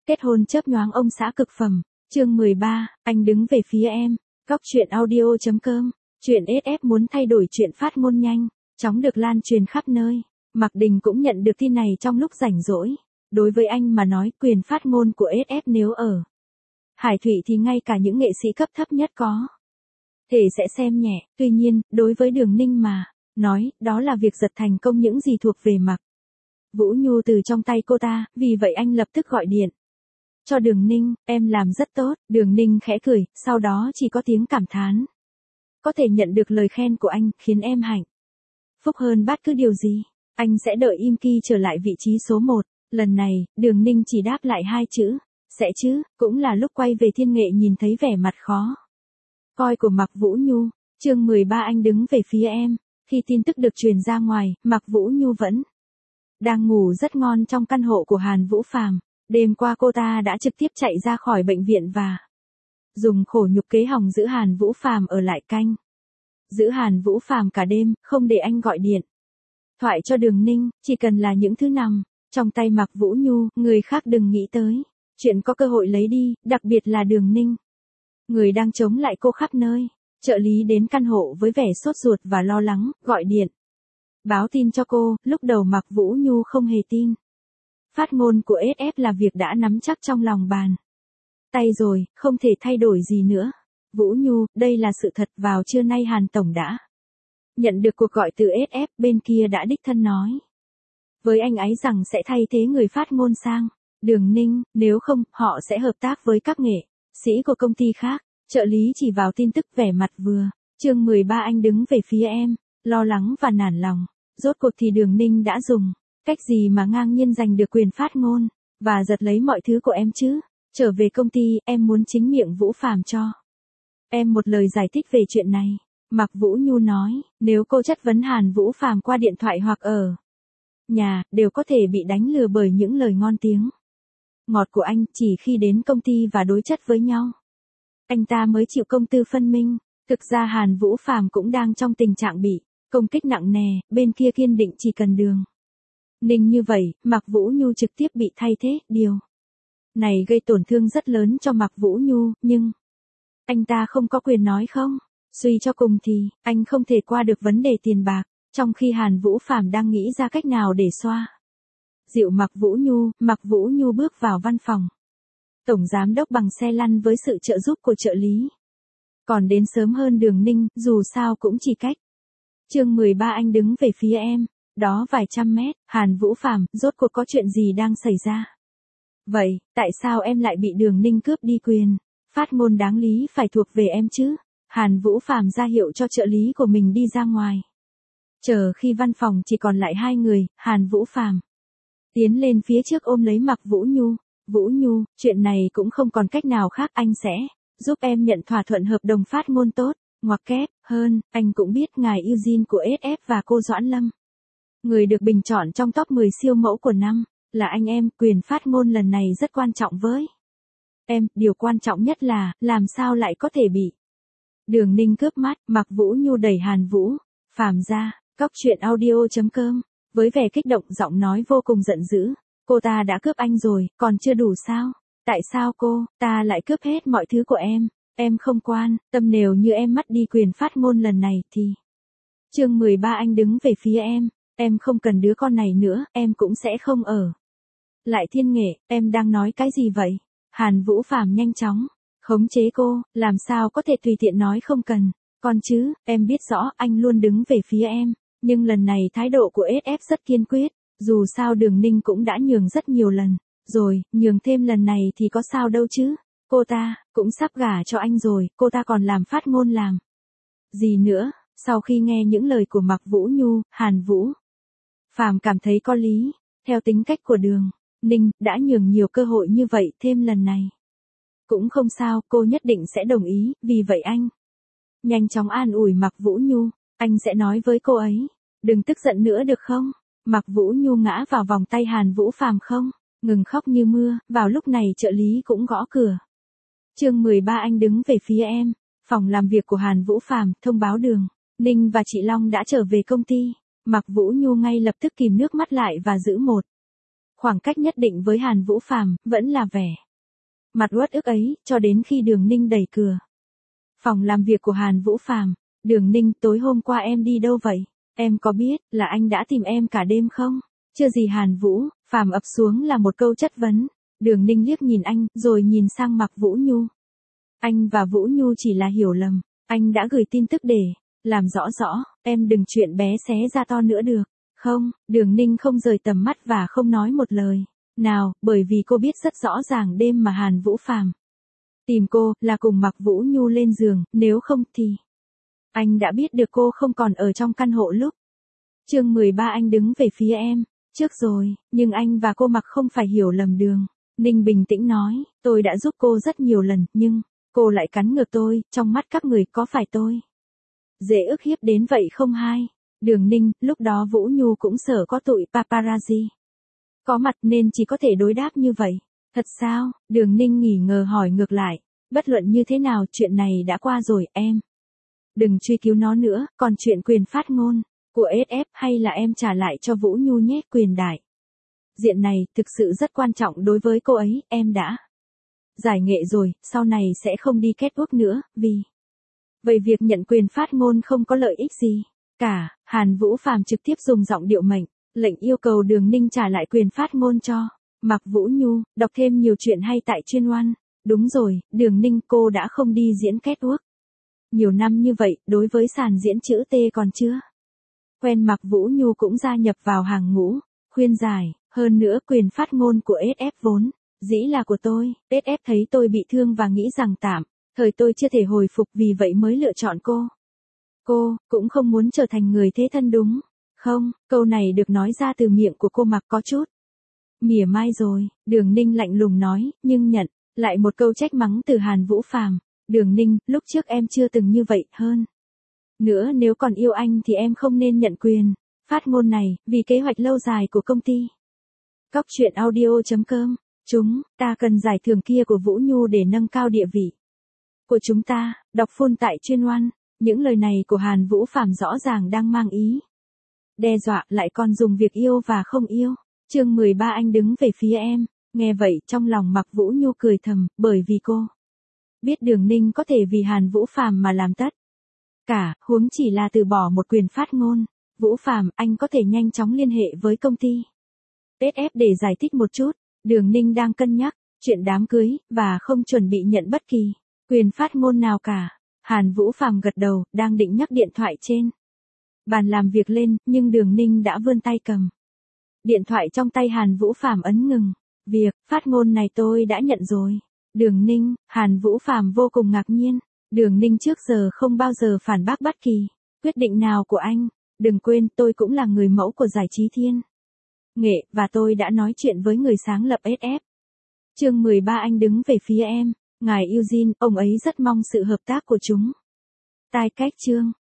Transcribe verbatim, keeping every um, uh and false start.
Kết hôn chớp nhoáng ông xã cực phẩm. Chương mười ba, anh đứng về phía em. Góc truyện audio chấm com. Chuyện ét ép muốn thay đổi chuyện phát ngôn nhanh, chóng được lan truyền khắp nơi. Mạc Đình cũng nhận được tin này trong lúc rảnh rỗi. Đối với anh mà nói, quyền phát ngôn của ét ép nếu ở Hải Thụy thì ngay cả những nghệ sĩ cấp thấp nhất có thể sẽ xem nhẹ. Tuy nhiên, đối với Đường Ninh mà nói, đó là việc giật thành công những gì thuộc về Mạc Vũ Nhu từ trong tay cô ta, vì vậy anh lập tức gọi điện cho Đường Ninh. Em làm rất tốt. Đường Ninh khẽ cười, sau đó chỉ có tiếng cảm thán. Có thể nhận được lời khen của anh, khiến em hạnh phúc hơn bất cứ điều gì. Anh sẽ đợi Im Ki trở lại vị trí số một. Lần này, Đường Ninh chỉ đáp lại hai chữ, sẽ chứ. Cũng là lúc quay về Thiên Nghệ nhìn thấy vẻ mặt khó coi của Mạc Vũ Nhu. Chương mười ba anh đứng về phía em. Khi tin tức được truyền ra ngoài, Mạc Vũ Nhu vẫn đang ngủ rất ngon trong căn hộ của Hàn Vũ Phàm. Đêm qua cô ta đã trực tiếp chạy ra khỏi bệnh viện và dùng khổ nhục kế hòng giữ Hàn Vũ Phàm ở lại canh giữ Hàn Vũ Phàm cả đêm, không để anh gọi điện thoại cho Đường Ninh. Chỉ cần là những thứ nằm trong tay Mạc Vũ Nhu, người khác đừng nghĩ tới chuyện có cơ hội lấy đi, đặc biệt là Đường Ninh, người đang chống lại cô khắp nơi. Trợ lý đến căn hộ với vẻ sốt ruột và lo lắng, gọi điện báo tin cho cô. Lúc đầu Mạc Vũ Nhu không hề tin phát ngôn của ét ép là việc đã nắm chắc trong lòng bàn tay rồi, không thể thay đổi gì nữa. Vũ Nhu, đây là sự thật. Vào trưa nay Hàn Tổng đã nhận được cuộc gọi từ ét ép, bên kia đã đích thân nói với anh ấy rằng sẽ thay thế người phát ngôn sang Đường Ninh, nếu không, họ sẽ hợp tác với các nghệ sĩ của công ty khác. Trợ lý chỉ vào tin tức vẻ mặt vừa. Chương mười ba anh đứng về phía em, lo lắng và nản lòng. Rốt cuộc thì Đường Ninh đã dùng cách gì mà ngang nhiên giành được quyền phát ngôn và giật lấy mọi thứ của em chứ? Trở về công ty, em muốn chính miệng Vũ Phàm cho em một lời giải thích về chuyện này. Mạc Vũ Nhu nói, nếu cô chất vấn Hàn Vũ Phàm qua điện thoại hoặc ở nhà, đều có thể bị đánh lừa bởi những lời ngon tiếng ngọt của anh. Chỉ khi đến công ty và đối chất với nhau, anh ta mới chịu công tư phân minh. Thực ra Hàn Vũ Phàm cũng đang trong tình trạng bị công kích nặng nề. Bên kia kiên định chỉ cần Đường Ninh như vậy, Mạc Vũ Nhu trực tiếp bị thay thế. Điều này gây tổn thương rất lớn cho Mạc Vũ Nhu, nhưng anh ta không có quyền nói không. Suy cho cùng thì, anh không thể qua được vấn đề tiền bạc. Trong khi Hàn Vũ Phàm đang nghĩ ra cách nào để xoa dịu Mạc Vũ Nhu, Mạc Vũ Nhu bước vào văn phòng Tổng Giám đốc bằng xe lăn với sự trợ giúp của trợ lý. Còn đến sớm hơn Đường Ninh, dù sao cũng chỉ cách. Chương mười ba anh đứng về phía em. Đó vài trăm mét. Hàn Vũ Phàm, rốt cuộc có chuyện gì đang xảy ra vậy? Tại sao em lại bị Đường Ninh cướp đi quyền phát ngôn đáng lý phải thuộc về em chứ? Hàn Vũ Phàm ra hiệu cho trợ lý của mình đi ra ngoài. Chờ khi văn phòng chỉ còn lại hai người, Hàn Vũ Phàm tiến lên phía trước ôm lấy Mạc Vũ Nhu. Vũ Nhu, chuyện này cũng không còn cách nào khác, anh sẽ giúp em nhận thỏa thuận hợp đồng phát ngôn tốt, ngoặc kép, hơn. Anh cũng biết ngài Eugene của ét ép và cô Doãn Lâm, người được bình chọn trong top mười siêu mẫu của năm, là anh em. Quyền phát ngôn lần này rất quan trọng với em. Điều quan trọng nhất là, làm sao lại có thể bị Đường Ninh cướp mắt. Mạc Vũ Nhu đẩy Hàn Vũ Phàm ra. Góc truyện audio chấm com. Với vẻ kích động, giọng nói vô cùng giận dữ. Cô ta đã cướp anh rồi, còn chưa đủ sao? Tại sao cô ta lại cướp hết mọi thứ của em? Em không quan tâm. Nếu như em mất đi quyền phát ngôn lần này thì... Chương mười ba anh đứng về phía em. Em không cần đứa con này nữa, em cũng sẽ không ở lại Thiên Nghệ. Em đang nói cái gì vậy? Hàn Vũ Phàm nhanh chóng khống chế cô. Làm sao có thể tùy tiện nói không cần con chứ? Em biết rõ anh luôn đứng về phía em, nhưng lần này thái độ của ét ép rất kiên quyết. Dù sao Đường Ninh cũng đã nhường rất nhiều lần rồi, nhường thêm lần này thì có sao đâu chứ? Cô ta cũng sắp gả cho anh rồi, cô ta còn làm phát ngôn làm gì nữa? Sau khi nghe những lời của Mạc Vũ Nhu, Hàn Vũ Phàm cảm thấy có lý. Theo tính cách của Đường Ninh, đã nhường nhiều cơ hội như vậy, thêm lần này cũng không sao, cô nhất định sẽ đồng ý. Vì vậy anh nhanh chóng an ủi Mạc Vũ Nhu. Anh sẽ nói với cô ấy, đừng tức giận nữa được không? Mạc Vũ Nhu ngã vào vòng tay Hàn Vũ Phàm không ngừng khóc như mưa. Vào lúc này trợ lý cũng gõ cửa. Chương mười ba anh đứng về phía em. Phòng làm việc của Hàn Vũ Phàm thông báo Đường Ninh và chị Long đã trở về công ty. Mạc Vũ Nhu ngay lập tức kìm nước mắt lại và giữ một khoảng cách nhất định với Hàn Vũ Phàm, vẫn là vẻ mặt uất ức ấy, cho đến khi Đường Ninh đẩy cửa phòng làm việc của Hàn Vũ Phàm. Đường Ninh, tối hôm qua em đi đâu vậy? Em có biết là anh đã tìm em cả đêm không? Chưa gì Hàn Vũ Phàm ập xuống là một câu chất vấn. Đường Ninh liếc nhìn anh, rồi nhìn sang Mạc Vũ Nhu. Anh và Vũ Nhu chỉ là hiểu lầm. Anh đã gửi tin tức để làm rõ rõ, em đừng chuyện bé xé ra to nữa được. Không, Đường Ninh không rời tầm mắt và không nói một lời nào, bởi vì cô biết rất rõ ràng đêm mà Hàn Vũ Phàm tìm cô là cùng Mạc Vũ Nhu lên giường, nếu không thì anh đã biết được cô không còn ở trong căn hộ lúc. Chương mười ba anh đứng về phía em trước rồi, nhưng anh và cô Mạc không phải hiểu lầm. Đường Ninh bình tĩnh nói, tôi đã giúp cô rất nhiều lần, nhưng cô lại cắn ngược tôi, trong mắt các người có phải tôi dễ ức hiếp đến vậy không hai? Đường Ninh, lúc đó Vũ Nhu cũng sợ có tụi paparazzi có mặt nên chỉ có thể đối đáp như vậy. Thật sao? Đường Ninh nghỉ ngờ hỏi ngược lại. Bất luận như thế nào, chuyện này đã qua rồi, em đừng truy cứu nó nữa. Còn chuyện quyền phát ngôn của ét ép, hay là em trả lại cho Vũ Nhu nhé? Quyền đại diện này thực sự rất quan trọng đối với cô ấy. Em đã giải nghệ rồi, sau này sẽ không đi catwalk nữa, vì vậy việc nhận quyền phát ngôn không có lợi ích gì cả. Hàn Vũ Phàm trực tiếp dùng giọng điệu mệnh lệnh yêu cầu Đường Ninh trả lại quyền phát ngôn cho Mạc Vũ Nhu. Đọc thêm nhiều chuyện hay tại chuyên oan. Đúng rồi, Đường Ninh, cô đã không đi diễn catwalk nhiều năm như vậy, đối với sàn diễn chữ T còn chưa quen. Mạc Vũ Nhu cũng gia nhập vào hàng ngũ khuyên giải. Hơn nữa, quyền phát ngôn của ét ép vốn dĩ là của tôi. ét ép thấy tôi bị thương và nghĩ rằng tạm thời tôi chưa thể hồi phục, vì vậy mới lựa chọn cô. Cô cũng không muốn trở thành người thế thân đúng không? Câu này được nói ra từ miệng của cô Mạc có chút mỉa mai rồi. Đường Ninh lạnh lùng nói, nhưng nhận lại một câu trách mắng từ Hàn Vũ Phàm. Đường Ninh, lúc trước em chưa từng như vậy. Hơn nữa, nếu còn yêu anh thì em không nên nhận quyền phát ngôn này, vì kế hoạch lâu dài của công ty. Cóc truyện audio chấm com. Chúng ta cần giải thưởng kia của Vũ Nhu để nâng cao địa vị của chúng ta. Đọc full tại chuyên oan. Những lời này của Hàn Vũ Phàm rõ ràng đang mang ý đe dọa, lại còn dùng việc yêu và không yêu. Chương mười ba anh đứng về phía em. Nghe vậy, trong lòng Mạc Vũ Nhu cười thầm, bởi vì cô biết Đường Ninh có thể vì Hàn Vũ Phàm mà làm tất cả, huống chỉ là từ bỏ một quyền phát ngôn. Vũ Phàm, anh có thể nhanh chóng liên hệ với công ty ét ép để giải thích một chút. Đường Ninh đang cân nhắc chuyện đám cưới và không chuẩn bị nhận bất kỳ quyền phát ngôn nào cả. Hàn Vũ Phàm gật đầu, đang định nhấc điện thoại trên bàn làm việc lên, nhưng Đường Ninh đã vươn tay cầm điện thoại trong tay Hàn Vũ Phàm ấn ngừng. Việc phát ngôn này tôi đã nhận rồi. Đường Ninh, Hàn Vũ Phàm vô cùng ngạc nhiên. Đường Ninh trước giờ không bao giờ phản bác bất kỳ quyết định nào của anh. Đừng quên, tôi cũng là người mẫu của giải trí thiên nghệ, và tôi đã nói chuyện với người sáng lập ét ép. Chương mười ba anh đứng về phía em. Ngài Eugene, ông ấy rất mong sự hợp tác của chúng. Tai cách chương.